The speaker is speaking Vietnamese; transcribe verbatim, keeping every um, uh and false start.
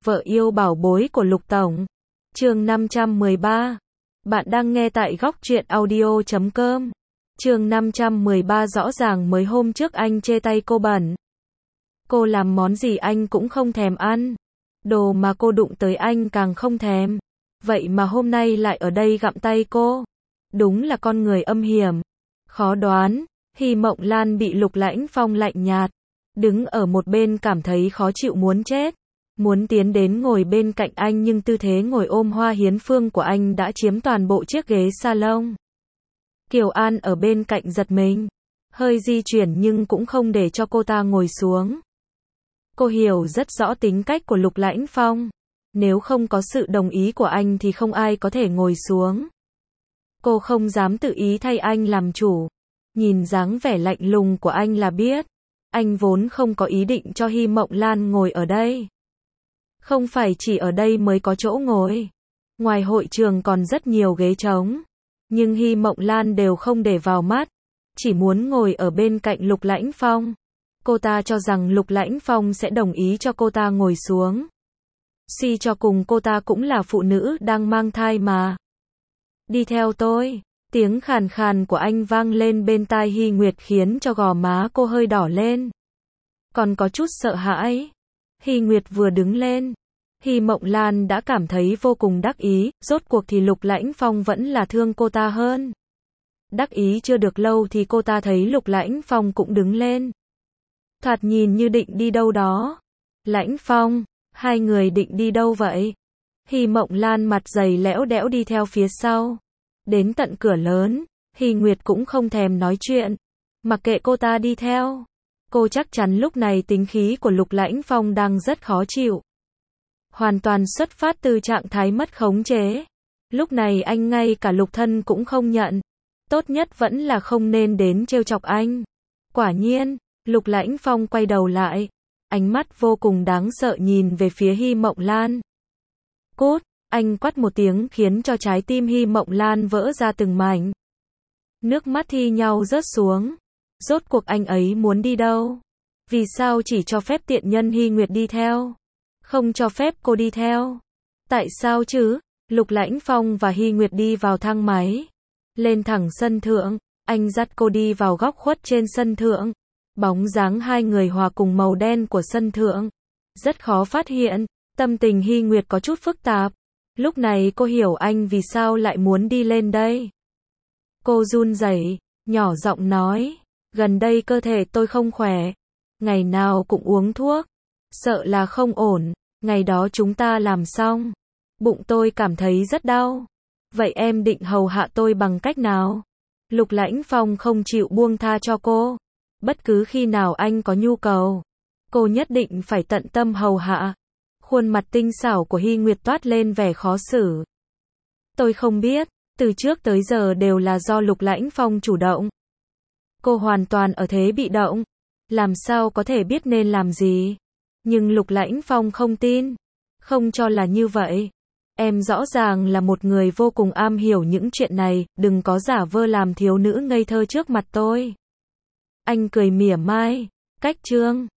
Vợ yêu bảo bối của Lục Tổng. Chương năm trăm mười ba. Bạn đang nghe tại góc truyện audio chấm com. Chương năm trăm mười ba. Rõ ràng mới hôm trước anh chê tay cô bẩn. Cô làm món gì anh cũng không thèm ăn. Đồ mà cô đụng tới anh càng không thèm. Vậy mà hôm nay lại ở đây gặm tay cô. Đúng là con người âm hiểm. Khó đoán. Hy Mộng Lan bị Lục Lãnh Phong lạnh nhạt. Đứng ở một bên cảm thấy khó chịu muốn chết. Muốn tiến đến ngồi bên cạnh anh nhưng tư thế ngồi ôm hoa hiến phương của anh đã chiếm toàn bộ chiếc ghế salon. Kiều An ở bên cạnh giật mình. Hơi di chuyển nhưng cũng không để cho cô ta ngồi xuống. Cô hiểu rất rõ tính cách của Lục Lãnh Phong. Nếu không có sự đồng ý của anh thì không ai có thể ngồi xuống. Cô không dám tự ý thay anh làm chủ. Nhìn dáng vẻ lạnh lùng của anh là biết. Anh vốn không có ý định cho Hy Mộng Lan ngồi ở đây. Không phải chỉ ở đây mới có chỗ ngồi. Ngoài hội trường còn rất nhiều ghế trống. Nhưng Hy Mộng Lan đều không để vào mắt. Chỉ muốn ngồi ở bên cạnh Lục Lãnh Phong. Cô ta cho rằng Lục Lãnh Phong sẽ đồng ý cho cô ta ngồi xuống. Suy cho cùng cô ta cũng là phụ nữ đang mang thai mà. Đi theo tôi. Tiếng khàn khàn của anh vang lên bên tai Hy Nguyệt khiến cho gò má cô hơi đỏ lên. Còn có chút sợ hãi. Hy Nguyệt vừa đứng lên. Hy Mộng Lan đã cảm thấy vô cùng đắc ý, rốt cuộc thì Lục Lãnh Phong vẫn là thương cô ta hơn. Đắc ý chưa được lâu thì cô ta thấy Lục Lãnh Phong cũng đứng lên. Thoạt nhìn như định đi đâu đó. Lãnh Phong, hai người định đi đâu vậy? Hy Mộng Lan mặt dày lẽo đẽo đi theo phía sau. Đến tận cửa lớn, Hy Nguyệt cũng không thèm nói chuyện. Mặc kệ cô ta đi theo. Cô chắc chắn lúc này tính khí của Lục Lãnh Phong đang rất khó chịu. Hoàn toàn xuất phát từ trạng thái mất khống chế. Lúc này anh ngay cả Lục thân cũng không nhận. Tốt nhất vẫn là không nên đến trêu chọc anh. Quả nhiên, Lục Lãnh Phong quay đầu lại. Ánh mắt vô cùng đáng sợ nhìn về phía Hy Mộng Lan. Cút, anh quát một tiếng khiến cho trái tim Hy Mộng Lan vỡ ra từng mảnh. Nước mắt thi nhau rớt xuống. Rốt cuộc anh ấy muốn đi đâu? Vì sao chỉ cho phép tiện nhân Hy Nguyệt đi theo? Không cho phép cô đi theo? Tại sao chứ? Lục Lãnh Phong và Hy Nguyệt đi vào thang máy. Lên thẳng sân thượng. Anh dắt cô đi vào góc khuất trên sân thượng. Bóng dáng hai người hòa cùng màu đen của sân thượng. Rất khó phát hiện. Tâm tình Hy Nguyệt có chút phức tạp. Lúc này cô hiểu anh vì sao lại muốn đi lên đây. Cô run rẩy, nhỏ giọng nói. Gần đây cơ thể tôi không khỏe. Ngày nào cũng uống thuốc. Sợ là không ổn. Ngày đó chúng ta làm xong. Bụng tôi cảm thấy rất đau. Vậy em định hầu hạ tôi bằng cách nào? Lục Lãnh Phong không chịu buông tha cho cô. Bất cứ khi nào anh có nhu cầu. Cô nhất định phải tận tâm hầu hạ. Khuôn mặt tinh xảo của Hy Nguyệt toát lên vẻ khó xử. Tôi không biết. Từ trước tới giờ đều là do Lục Lãnh Phong chủ động. Cô hoàn toàn ở thế bị động. Làm sao có thể biết nên làm gì? Nhưng Lục Lãnh Phong không tin. Không cho là như vậy. Em rõ ràng là một người vô cùng am hiểu những chuyện này. Đừng có giả vơ làm thiếu nữ ngây thơ trước mặt tôi. Anh cười mỉa mai. Cách chương.